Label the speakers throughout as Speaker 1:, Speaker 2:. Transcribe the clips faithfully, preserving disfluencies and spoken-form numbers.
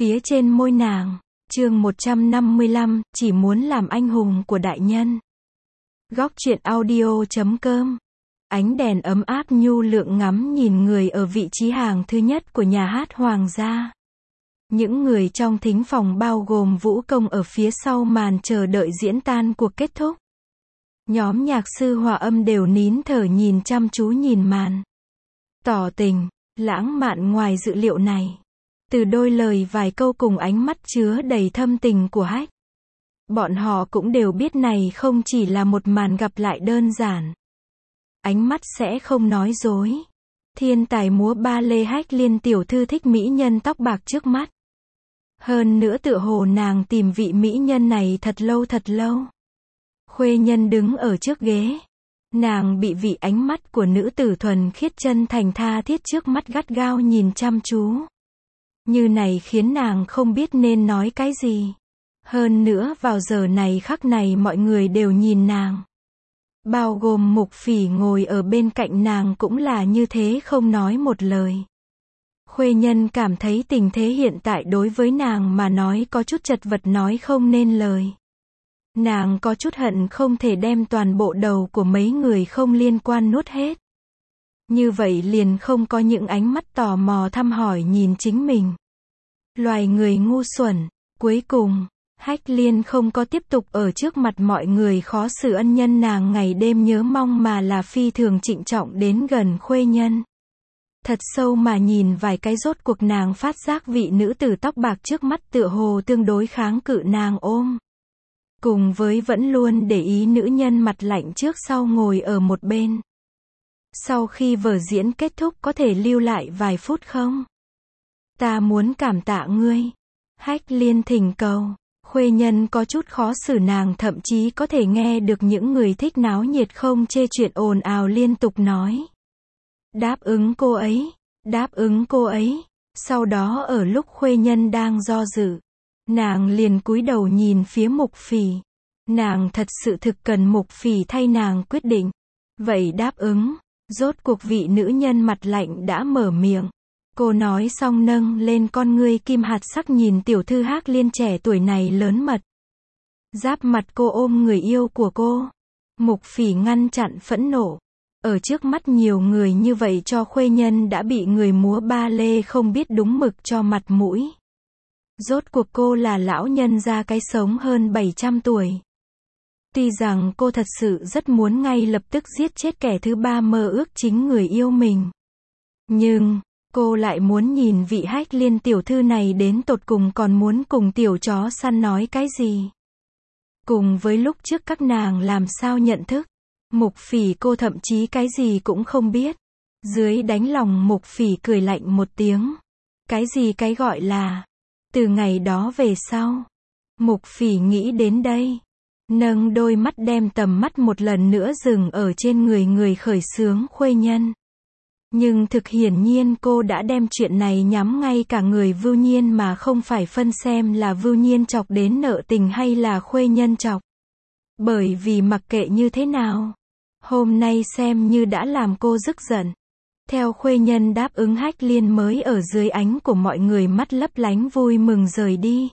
Speaker 1: phía trên môi nàng. Chương một trăm năm mươi lăm, chỉ muốn làm anh hùng của đại nhân. Góc truyện audio chấm com. Ánh đèn ấm áp nhu lượng ngắm nhìn người ở vị trí hàng thứ nhất của nhà hát hoàng gia. Những người trong thính phòng bao gồm vũ công ở phía sau màn chờ đợi diễn tan cuộc kết thúc. Nhóm nhạc sư hòa âm đều nín thở nhìn chăm chú nhìn màn. Tỏ tình, lãng mạn ngoài dự liệu này. Từ đôi lời vài câu cùng ánh mắt chứa đầy thâm tình của Hách. Bọn họ cũng đều biết này không chỉ là một màn gặp lại đơn giản. Ánh mắt sẽ không nói dối. Thiên tài múa ba lê Hách Liên tiểu thư thích mỹ nhân tóc bạc trước mắt. Hơn nữa tựa hồ nàng tìm vị mỹ nhân này thật lâu thật lâu. Khuê Nhân đứng ở trước ghế. Nàng bị vị ánh mắt của nữ tử thuần khiết chân thành tha thiết trước mắt gắt gao nhìn chăm chú. Như này khiến nàng không biết nên nói cái gì. Hơn nữa vào giờ này khắc này mọi người đều nhìn nàng. Bao gồm Mục Phỉ ngồi ở bên cạnh nàng cũng là như thế không nói một lời. Khuê Nhân cảm thấy tình thế hiện tại đối với nàng mà nói có chút chật vật nói không nên lời. Nàng có chút hận không thể đem toàn bộ đầu của mấy người không liên quan nuốt hết. Như vậy liền không có những ánh mắt tò mò thăm hỏi nhìn chính mình. Loài người ngu xuẩn. Cuối cùng, Hách Liên không có tiếp tục ở trước mặt mọi người khó xử ân nhân nàng ngày đêm nhớ mong mà là phi thường trịnh trọng đến gần Khuê Nhân. Thật sâu mà nhìn vài cái rốt cuộc nàng phát giác vị nữ tử tóc bạc trước mắt tựa hồ tương đối kháng cự nàng ôm. Cùng với vẫn luôn để ý nữ nhân mặt lạnh trước sau ngồi ở một bên. Sau khi vở diễn kết thúc có thể lưu lại vài phút không? Ta muốn cảm tạ ngươi. Hách Liên thỉnh cầu. Khuê Nhân có chút khó xử nàng thậm chí có thể nghe được những người thích náo nhiệt không chê chuyện ồn ào liên tục nói. Đáp ứng cô ấy. Đáp ứng cô ấy. Sau đó ở lúc Khuê Nhân đang do dự. Nàng liền cúi đầu nhìn phía Mục Phỉ. Nàng thật sự thực cần Mục Phỉ thay nàng quyết định. Vậy đáp ứng. Rốt cuộc vị nữ nhân mặt lạnh đã mở miệng. Cô nói xong nâng lên con ngươi kim hạt sắc nhìn tiểu thư Hách Liên trẻ tuổi này lớn mật. Giáp mặt cô ôm người yêu của cô. Mục Phỉ ngăn chặn phẫn nộ. Ở trước mắt nhiều người như vậy cho Khuê Nhân đã bị người múa ba lê không biết đúng mực cho mặt mũi. Rốt cuộc cô là lão nhân gia cái sống hơn bảy trăm tuổi. Tuy rằng cô thật sự rất muốn ngay lập tức giết chết kẻ thứ ba mơ ước chính người yêu mình. Nhưng, cô lại muốn nhìn vị Hách Liên tiểu thư này đến tột cùng còn muốn cùng tiểu chó săn nói cái gì. Cùng với lúc trước các nàng làm sao nhận thức. Mục Phỉ cô thậm chí cái gì cũng không biết. Dưới đánh lòng Mục Phỉ cười lạnh một tiếng. Cái gì cái gọi là. Từ ngày đó về sau. Mục Phỉ nghĩ đến đây. Nâng đôi mắt đem tầm mắt một lần nữa dừng ở trên người người khởi xướng Khuê Nhân. Nhưng thực hiển nhiên cô đã đem chuyện này nhắm ngay cả người Vưu Nhiên mà không phải phân xem là Vưu Nhiên chọc đến nợ tình hay là Khuê Nhân chọc. Bởi vì mặc kệ như thế nào, hôm nay xem như đã làm cô rức giận. Theo Khuê Nhân đáp ứng Hách Liên mới ở dưới ánh của mọi người mắt lấp lánh vui mừng rời đi.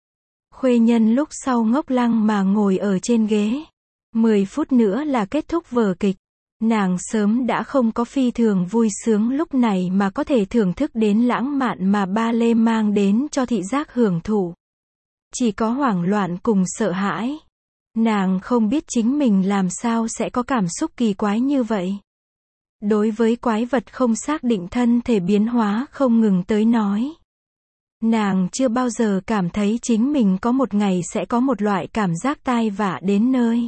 Speaker 1: Khuê Nhân lúc sau ngốc lăng mà ngồi ở trên ghế. Mười phút nữa là kết thúc vở kịch. Nàng sớm đã không có phi thường vui sướng lúc này mà có thể thưởng thức đến lãng mạn mà ba lê mang đến cho thị giác hưởng thụ. Chỉ có hoảng loạn cùng sợ hãi. Nàng không biết chính mình làm sao sẽ có cảm xúc kỳ quái như vậy. Đối với quái vật không xác định thân thể biến hóa không ngừng tới nói. Nàng chưa bao giờ cảm thấy chính mình có một ngày sẽ có một loại cảm giác tai vạ đến nơi.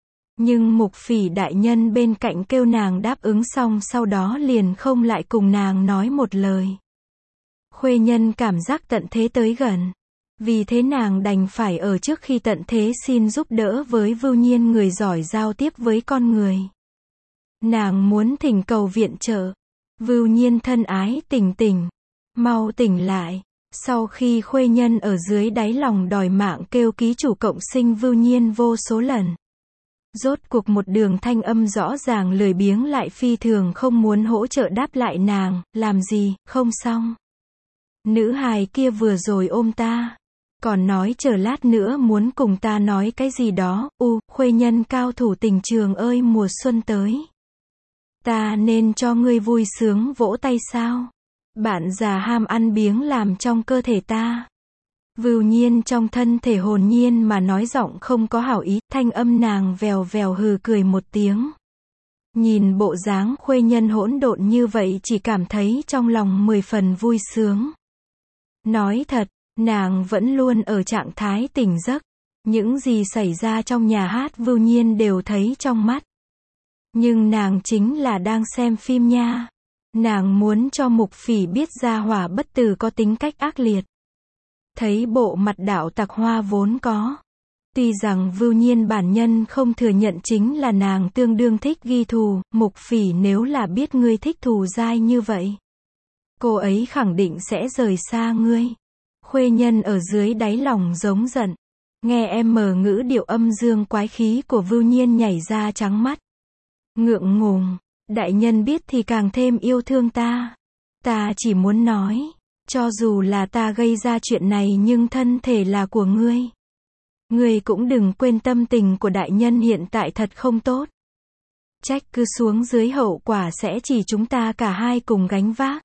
Speaker 1: Nhưng Mục Phỉ đại nhân bên cạnh kêu nàng đáp ứng xong sau đó liền không lại cùng nàng nói một lời. Khuê Nhân cảm giác tận thế tới gần. Vì thế nàng đành phải ở trước khi tận thế xin giúp đỡ với Vưu Nhiên người giỏi giao tiếp với con người. Nàng muốn thỉnh cầu viện trợ. Vưu Nhiên thân ái tỉnh tỉnh. Mau tỉnh lại. Sau khi Khuê Nhân ở dưới đáy lòng đòi mạng kêu ký chủ cộng sinh Vưu Nhiên vô số lần. Rốt cuộc một đường thanh âm rõ ràng lười biếng lại phi thường không muốn hỗ trợ đáp lại nàng, làm gì, không xong. Nữ hài kia vừa rồi ôm ta, còn nói chờ lát nữa muốn cùng ta nói cái gì đó, u, khuê nhân cao thủ tình trường ơi mùa xuân tới. Ta nên cho ngươi vui sướng vỗ tay sao? Bạn già ham ăn biếng làm trong cơ thể ta. Vưu Nhiên trong thân thể hồn nhiên mà nói giọng không có hảo ý, thanh âm nàng vèo vèo hừ cười một tiếng. Nhìn bộ dáng khuê nhân hỗn độn như vậy chỉ cảm thấy trong lòng mười phần vui sướng. Nói thật, nàng vẫn luôn ở trạng thái tỉnh giấc. Những gì xảy ra trong nhà hát Vưu Nhiên đều thấy trong mắt. Nhưng nàng chính là đang xem phim nha. Nàng muốn cho Mục Phỉ biết gia hỏa bất tử có tính cách ác liệt. Thấy bộ mặt đạo tặc hoa vốn có. Tuy rằng Vưu Nhiên bản nhân không thừa nhận chính là nàng tương đương thích ghi thù, Mục Phỉ nếu là biết ngươi thích thù dai như vậy. Cô ấy khẳng định sẽ rời xa ngươi. Khuê nhân ở dưới đáy lòng giống giận. Nghe em mở ngữ điệu âm dương quái khí của Vưu Nhiên nhảy ra trắng mắt. Ngượng ngùng, đại nhân biết thì càng thêm yêu thương ta. Ta chỉ muốn nói, cho dù là ta gây ra chuyện này nhưng thân thể là của ngươi. Ngươi cũng đừng quên tâm tình của đại nhân hiện tại thật không tốt. Trách cứ xuống dưới hậu quả sẽ chỉ chúng ta cả hai cùng gánh vác.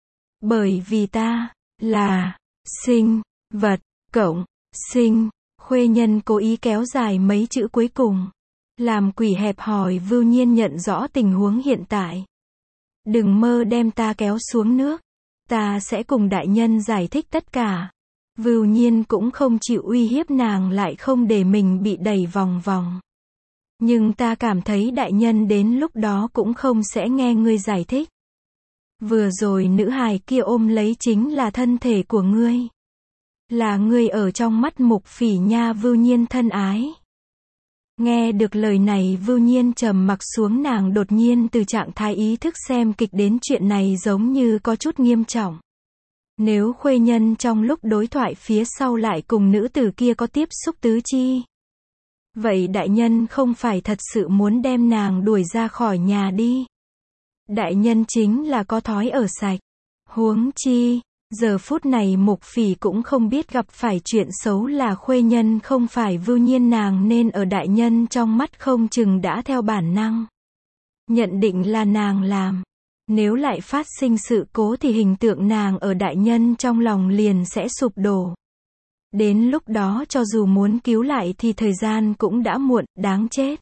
Speaker 1: Bởi vì ta, là, sinh, vật, cộng, sinh, khuê nhân cố ý kéo dài mấy chữ cuối cùng. Làm quỷ hẹp hòi Vưu Nhiên nhận rõ tình huống hiện tại. Đừng mơ đem ta kéo xuống nước. Ta sẽ cùng đại nhân giải thích tất cả. Vưu Nhiên cũng không chịu uy hiếp nàng lại không để mình bị đẩy vòng vòng. Nhưng ta cảm thấy đại nhân đến lúc đó cũng không sẽ nghe ngươi giải thích. Vừa rồi nữ hài kia ôm lấy chính là thân thể của ngươi. Là ngươi ở trong mắt Mục Phỉ nha Vưu Nhiên thân ái. Nghe được lời này Vưu Nhiên trầm mặc xuống nàng đột nhiên từ trạng thái ý thức xem kịch đến chuyện này giống như có chút nghiêm trọng. Nếu khuê nhân trong lúc đối thoại phía sau lại cùng nữ tử kia có tiếp xúc tứ chi. Vậy đại nhân không phải thật sự muốn đem nàng đuổi ra khỏi nhà đi. Đại nhân chính là có thói ở sạch. Huống chi, giờ phút này Mục Phỉ cũng không biết gặp phải chuyện xấu là khuê nhân không phải Vưu Nhiên nàng nên ở đại nhân trong mắt không chừng đã theo bản năng. Nhận định là nàng làm. Nếu lại phát sinh sự cố thì hình tượng nàng ở đại nhân trong lòng liền sẽ sụp đổ. Đến lúc đó cho dù muốn cứu lại thì thời gian cũng đã muộn, đáng chết.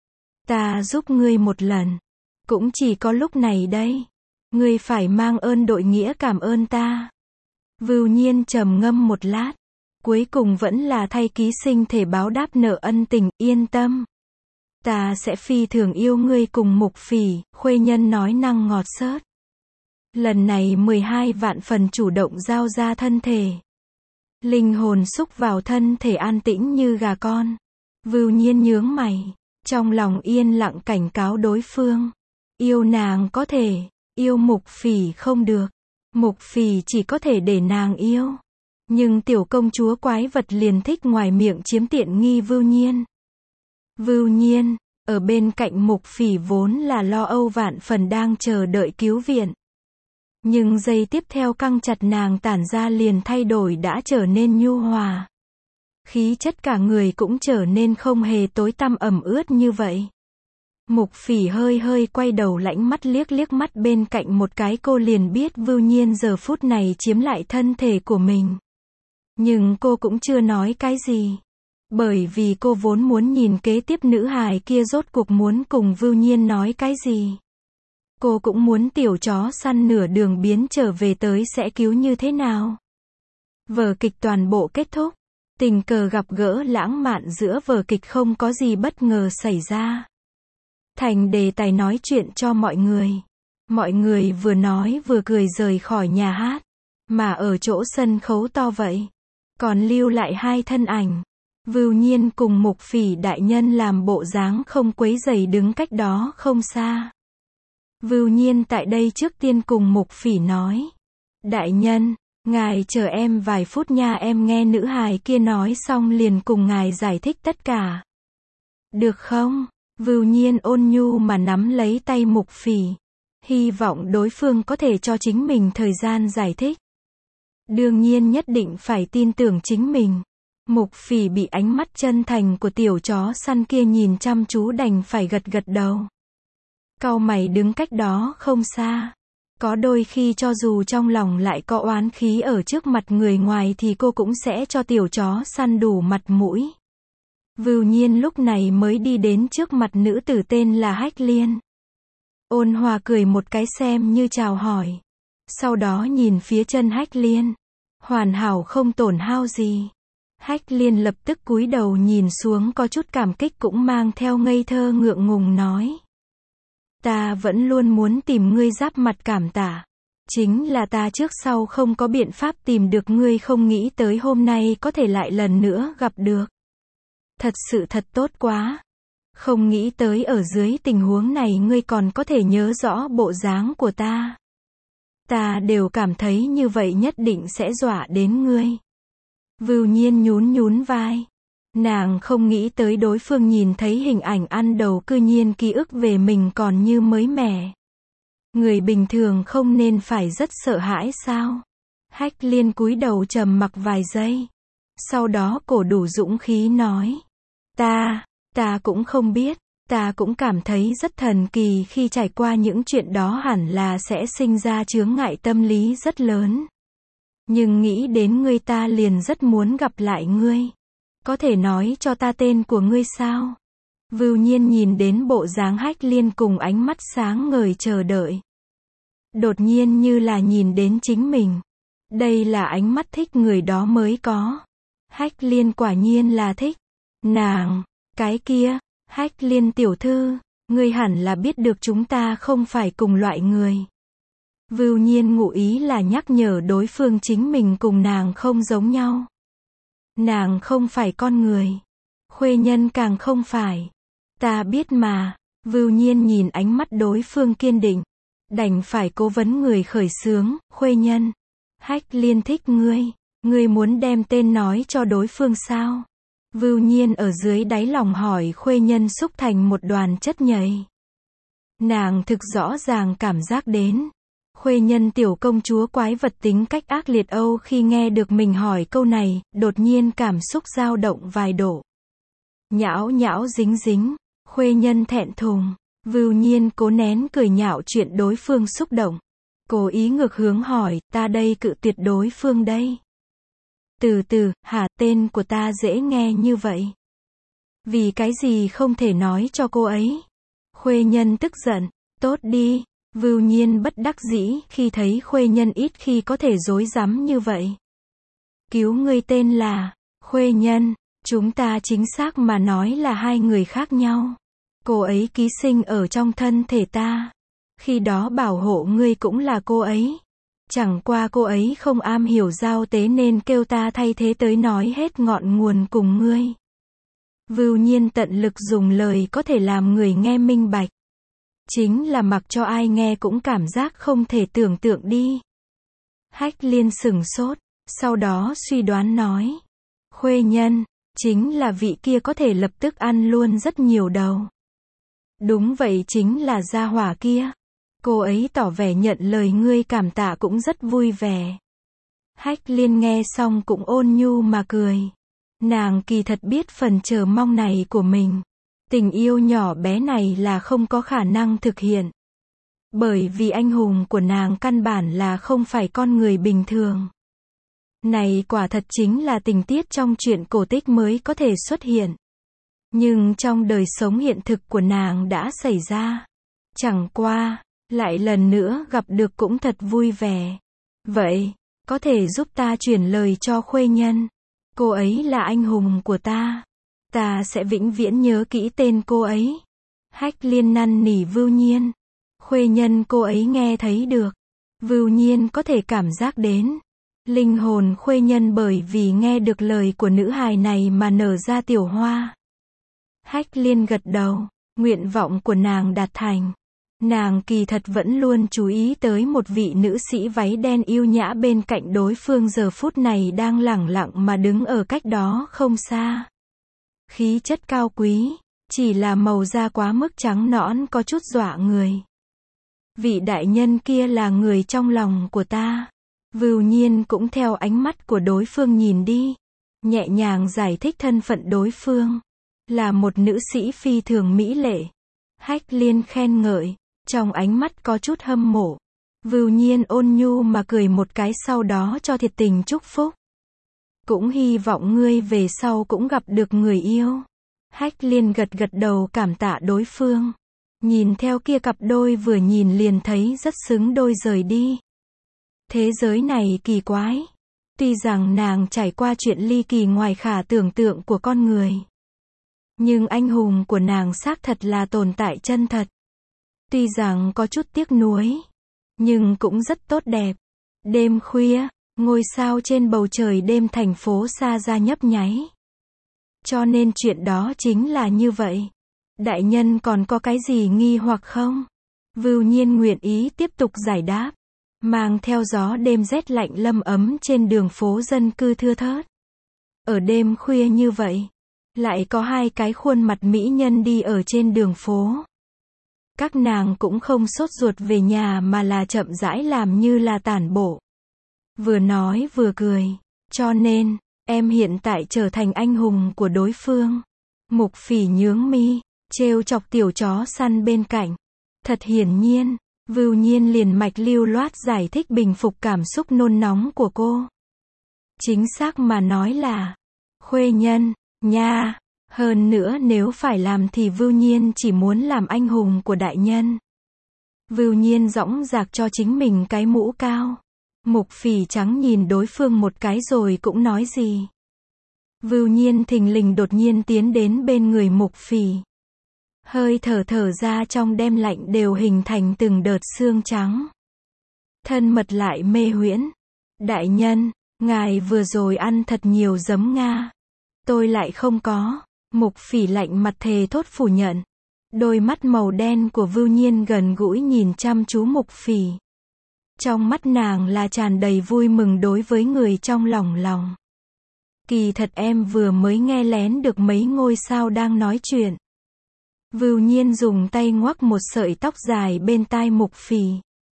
Speaker 1: Ta giúp ngươi một lần. Cũng chỉ có lúc này đây. Ngươi phải mang ơn đội nghĩa cảm ơn ta. Vưu Nhiên trầm ngâm một lát. Cuối cùng vẫn là thay ký sinh thể báo đáp nợ ân tình, yên tâm. Ta sẽ phi thường yêu ngươi cùng Mục Phỉ, khuê nhân nói năng ngọt xớt. Lần này mười hai vạn phần chủ động giao ra thân thể. Linh hồn xúc vào thân thể an tĩnh như gà con. Vưu Nhiên nhướng mày. Trong lòng yên lặng cảnh cáo đối phương. Yêu nàng có thể, yêu Mục Phỉ không được. Mục Phỉ chỉ có thể để nàng yêu. Nhưng tiểu công chúa quái vật liền thích ngoài miệng chiếm tiện nghi Vưu Nhiên. Vưu Nhiên, ở bên cạnh Mục Phỉ vốn là lo âu vạn phần đang chờ đợi cứu viện. Nhưng giây tiếp theo căng chặt nàng tản ra liền thay đổi đã trở nên nhu hòa. Khí chất cả người cũng trở nên không hề tối tăm ẩm ướt như vậy. Mục Phỉ hơi hơi quay đầu lãnh mắt liếc liếc mắt bên cạnh một cái cô liền biết Vưu Nhiên giờ phút này chiếm lại thân thể của mình. Nhưng cô cũng chưa nói cái gì. Bởi vì cô vốn muốn nhìn kế tiếp nữ hài kia rốt cuộc muốn cùng Vưu Nhiên nói cái gì. Cô cũng muốn tiểu chó săn nửa đường biến trở về tới sẽ cứu như thế nào. Vở kịch toàn bộ kết thúc. Tình cờ gặp gỡ lãng mạn giữa vở kịch không có gì bất ngờ xảy ra. Thành đề tài nói chuyện cho mọi người. Mọi người vừa nói vừa cười rời khỏi nhà hát. Mà ở chỗ sân khấu to vậy. Còn lưu lại hai thân ảnh. Vưu Nhiên cùng Mục Phỉ đại nhân làm bộ dáng không quấy rầy đứng cách đó không xa. Vưu Nhiên tại đây trước tiên cùng Mục Phỉ nói. Đại nhân, ngài chờ em vài phút nha em nghe nữ hài kia nói xong liền cùng ngài giải thích tất cả. Được không? Vưu Nhiên ôn nhu mà nắm lấy tay Mục Phỉ. Hy vọng đối phương có thể cho chính mình thời gian giải thích. Đương nhiên nhất định phải tin tưởng chính mình. Mục Phỉ bị ánh mắt chân thành của tiểu chó săn kia nhìn chăm chú đành phải gật gật đầu. Cau mày đứng cách đó không xa. Có đôi khi cho dù trong lòng lại có oán khí ở trước mặt người ngoài thì cô cũng sẽ cho tiểu chó săn đủ mặt mũi. Vưu Nhiên lúc này mới đi đến trước mặt nữ tử tên là Hách Liên. Ôn hòa cười một cái xem như chào hỏi. Sau đó nhìn phía chân Hách Liên. Hoàn hảo không tổn hao gì. Hách Liên lập tức cúi đầu nhìn xuống có chút cảm kích cũng mang theo ngây thơ ngượng ngùng nói. Ta vẫn luôn muốn tìm ngươi giáp mặt cảm tạ. Chính là ta trước sau không có biện pháp tìm được ngươi, không nghĩ tới hôm nay có thể lại lần nữa gặp được. Thật sự thật tốt quá. Không nghĩ tới ở dưới tình huống này ngươi còn có thể nhớ rõ bộ dáng của ta. Ta đều cảm thấy như vậy nhất định sẽ dọa đến ngươi. Vưu Nhiên nhún nhún vai. Nàng không nghĩ tới đối phương nhìn thấy hình ảnh ăn đầu cư nhiên ký ức về mình còn như mới mẻ. Người bình thường không nên phải rất sợ hãi sao? Hách Liên cúi đầu trầm mặc vài giây. Sau đó cổ đủ dũng khí nói. Ta, ta cũng không biết. Ta cũng cảm thấy rất thần kỳ khi trải qua những chuyện đó, hẳn là sẽ sinh ra chướng ngại tâm lý rất lớn. Nhưng nghĩ đến ngươi ta liền rất muốn gặp lại ngươi. Có thể nói cho ta tên của ngươi sao? Vưu Nhiên nhìn đến bộ dáng Hách Liên cùng ánh mắt sáng ngời chờ đợi. Đột nhiên như là nhìn đến chính mình. Đây là ánh mắt thích người đó mới có. Hách Liên quả nhiên là thích. Nàng, cái kia, Hách Liên tiểu thư, ngươi hẳn là biết được chúng ta không phải cùng loại người. Vưu Nhiên ngụ ý là nhắc nhở đối phương chính mình cùng nàng không giống nhau. Nàng không phải con người. Khuê Nhân càng không phải. Ta biết mà. Vưu Nhiên nhìn ánh mắt đối phương kiên định. Đành phải cố vấn người khởi xướng. Khuê Nhân. Hách Liên thích ngươi. Ngươi muốn đem tên nói cho đối phương sao? Vưu Nhiên ở dưới đáy lòng hỏi. Khuê Nhân xúc thành một đoàn chất nhầy. Nàng thực rõ ràng cảm giác đến. Khuê Nhân tiểu công chúa quái vật tính cách ác liệt Âu khi nghe được mình hỏi câu này, đột nhiên cảm xúc dao động vài độ. Nhão nhão dính dính, Khuê Nhân thẹn thùng, Vưu Nhiên cố nén cười nhạo chuyện đối phương xúc động. Cố ý ngược hướng hỏi, ta đây cự tuyệt đối phương đây. Từ từ, hả, tên của ta dễ nghe như vậy. Vì cái gì không thể nói cho cô ấy? Khuê Nhân tức giận, tốt đi. Vưu Nhiên bất đắc dĩ khi thấy Khuê Nhân ít khi có thể dối rắm như vậy. Cứu ngươi tên là Khuê Nhân, chúng ta chính xác mà nói là hai người khác nhau. Cô ấy ký sinh ở trong thân thể ta. Khi đó bảo hộ ngươi cũng là cô ấy. Chẳng qua cô ấy không am hiểu giao tế nên kêu ta thay thế tới nói hết ngọn nguồn cùng ngươi. Vưu Nhiên tận lực dùng lời có thể làm người nghe minh bạch. Chính là mặc cho ai nghe cũng cảm giác không thể tưởng tượng đi. Hách Liên sửng sốt, sau đó suy đoán nói. Khuê Nhân, chính là vị kia có thể lập tức ăn luôn rất nhiều đầu. Đúng vậy, chính là gia hỏa kia. Cô ấy tỏ vẻ nhận lời ngươi cảm tạ cũng rất vui vẻ. Hách Liên nghe xong cũng ôn nhu mà cười. Nàng kỳ thật biết phần chờ mong này của mình. Tình yêu nhỏ bé này là không có khả năng thực hiện. Bởi vì anh hùng của nàng căn bản là không phải con người bình thường. Này quả thật chính là tình tiết trong truyện cổ tích mới có thể xuất hiện. Nhưng trong đời sống hiện thực của nàng đã xảy ra. Chẳng qua, lại lần nữa gặp được cũng thật vui vẻ. Vậy, có thể giúp ta chuyển lời cho Khuê Nhân. Cô ấy là anh hùng của ta. Ta sẽ vĩnh viễn nhớ kỹ tên cô ấy. Hách Liên năn nỉ Vưu Nhiên. Khuê Nhân cô ấy nghe thấy được. Vưu Nhiên có thể cảm giác đến. Linh hồn Khuê Nhân bởi vì nghe được lời của nữ hài này mà nở ra tiểu hoa. Hách Liên gật đầu. Nguyện vọng của nàng đạt thành. Nàng kỳ thật vẫn luôn chú ý tới một vị nữ sĩ váy đen yêu nhã bên cạnh đối phương giờ phút này đang lẳng lặng mà đứng ở cách đó không xa. Khí chất cao quý, chỉ là màu da quá mức trắng nõn có chút dọa người. Vị đại nhân kia là người trong lòng của ta. Vưu Nhiên cũng theo ánh mắt của đối phương nhìn đi, nhẹ nhàng giải thích thân phận đối phương, là một nữ sĩ phi thường mỹ lệ. Hách Liên khen ngợi, trong ánh mắt có chút hâm mộ. Vưu Nhiên ôn nhu mà cười một cái, sau đó cho thiệt tình chúc phúc. Cũng hy vọng ngươi về sau cũng gặp được người yêu. Hách Liên gật gật đầu cảm tạ đối phương. Nhìn theo kia cặp đôi vừa nhìn liền thấy rất xứng đôi rời đi. Thế giới này kỳ quái. Tuy rằng nàng trải qua chuyện ly kỳ ngoài khả tưởng tượng của con người, nhưng anh hùng của nàng xác thật là tồn tại chân thật. Tuy rằng có chút tiếc nuối, nhưng cũng rất tốt đẹp. Đêm khuya, ngôi sao trên bầu trời đêm thành phố xa ra nhấp nháy. Cho nên chuyện đó chính là như vậy. Đại nhân còn có cái gì nghi hoặc không? Vưu Nhiên nguyện ý tiếp tục giải đáp. Mang theo gió đêm rét lạnh lâm ấm trên đường phố dân cư thưa thớt. Ở đêm khuya như vậy, lại có hai cái khuôn mặt mỹ nhân đi ở trên đường phố. Các nàng cũng không sốt ruột về nhà mà là chậm rãi làm như là tản bộ. Vừa nói vừa cười. Cho nên, em hiện tại trở thành anh hùng của đối phương. Mục Phỉ nhướng mi, trêu chọc tiểu chó săn bên cạnh. Thật hiển nhiên, Vưu Nhiên liền mạch lưu loát giải thích bình phục cảm xúc nôn nóng của cô. Chính xác mà nói là khuê nhân, nha. Hơn nữa nếu phải làm thì Vưu Nhiên chỉ muốn làm anh hùng của đại nhân. Vưu Nhiên dõng dạc cho chính mình cái mũ cao. Mục Phỉ trắng nhìn đối phương một cái rồi cũng nói gì. Vưu Nhiên thình lình đột nhiên tiến đến bên người Mục Phỉ. Hơi thở thở ra trong đêm lạnh đều hình thành từng đợt sương trắng. Thân mật lại mê huyễn. Đại nhân, ngài vừa rồi ăn thật nhiều giấm Nga. Tôi lại không có. Mục Phỉ lạnh mặt thề thốt phủ nhận. Đôi mắt màu đen của Vưu Nhiên gần gũi nhìn chăm chú Mục Phỉ. Trong mắt nàng là tràn đầy vui mừng đối với người trong lòng lòng. Kỳ thật em vừa mới nghe lén được mấy ngôi sao đang nói chuyện. Vưu Nhiên dùng tay ngoắc một sợi tóc dài bên tai Mục Phỉ.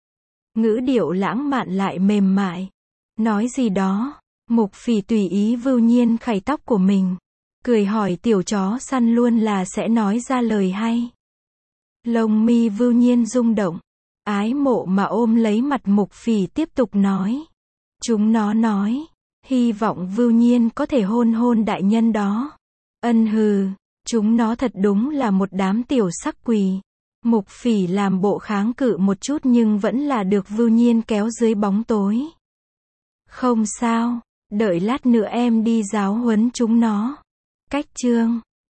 Speaker 1: Ngữ điệu lãng mạn lại mềm mại. Nói gì đó. Mục Phỉ tùy ý Vưu Nhiên khẩy tóc của mình. Cười hỏi tiểu chó săn luôn là sẽ nói ra lời hay. Lông mi Vưu Nhiên rung động. Ái mộ mà ôm lấy mặt Mục Phỉ tiếp tục nói. Chúng nó nói. Hy vọng Vưu Nhiên có thể hôn hôn đại nhân đó. Ân hừ. Chúng nó thật đúng là một đám tiểu sắc quỷ. Mục Phỉ làm bộ kháng cự một chút nhưng vẫn là được Vưu Nhiên kéo dưới bóng tối. Không sao. Đợi lát nữa em đi giáo huấn chúng nó. Cách chương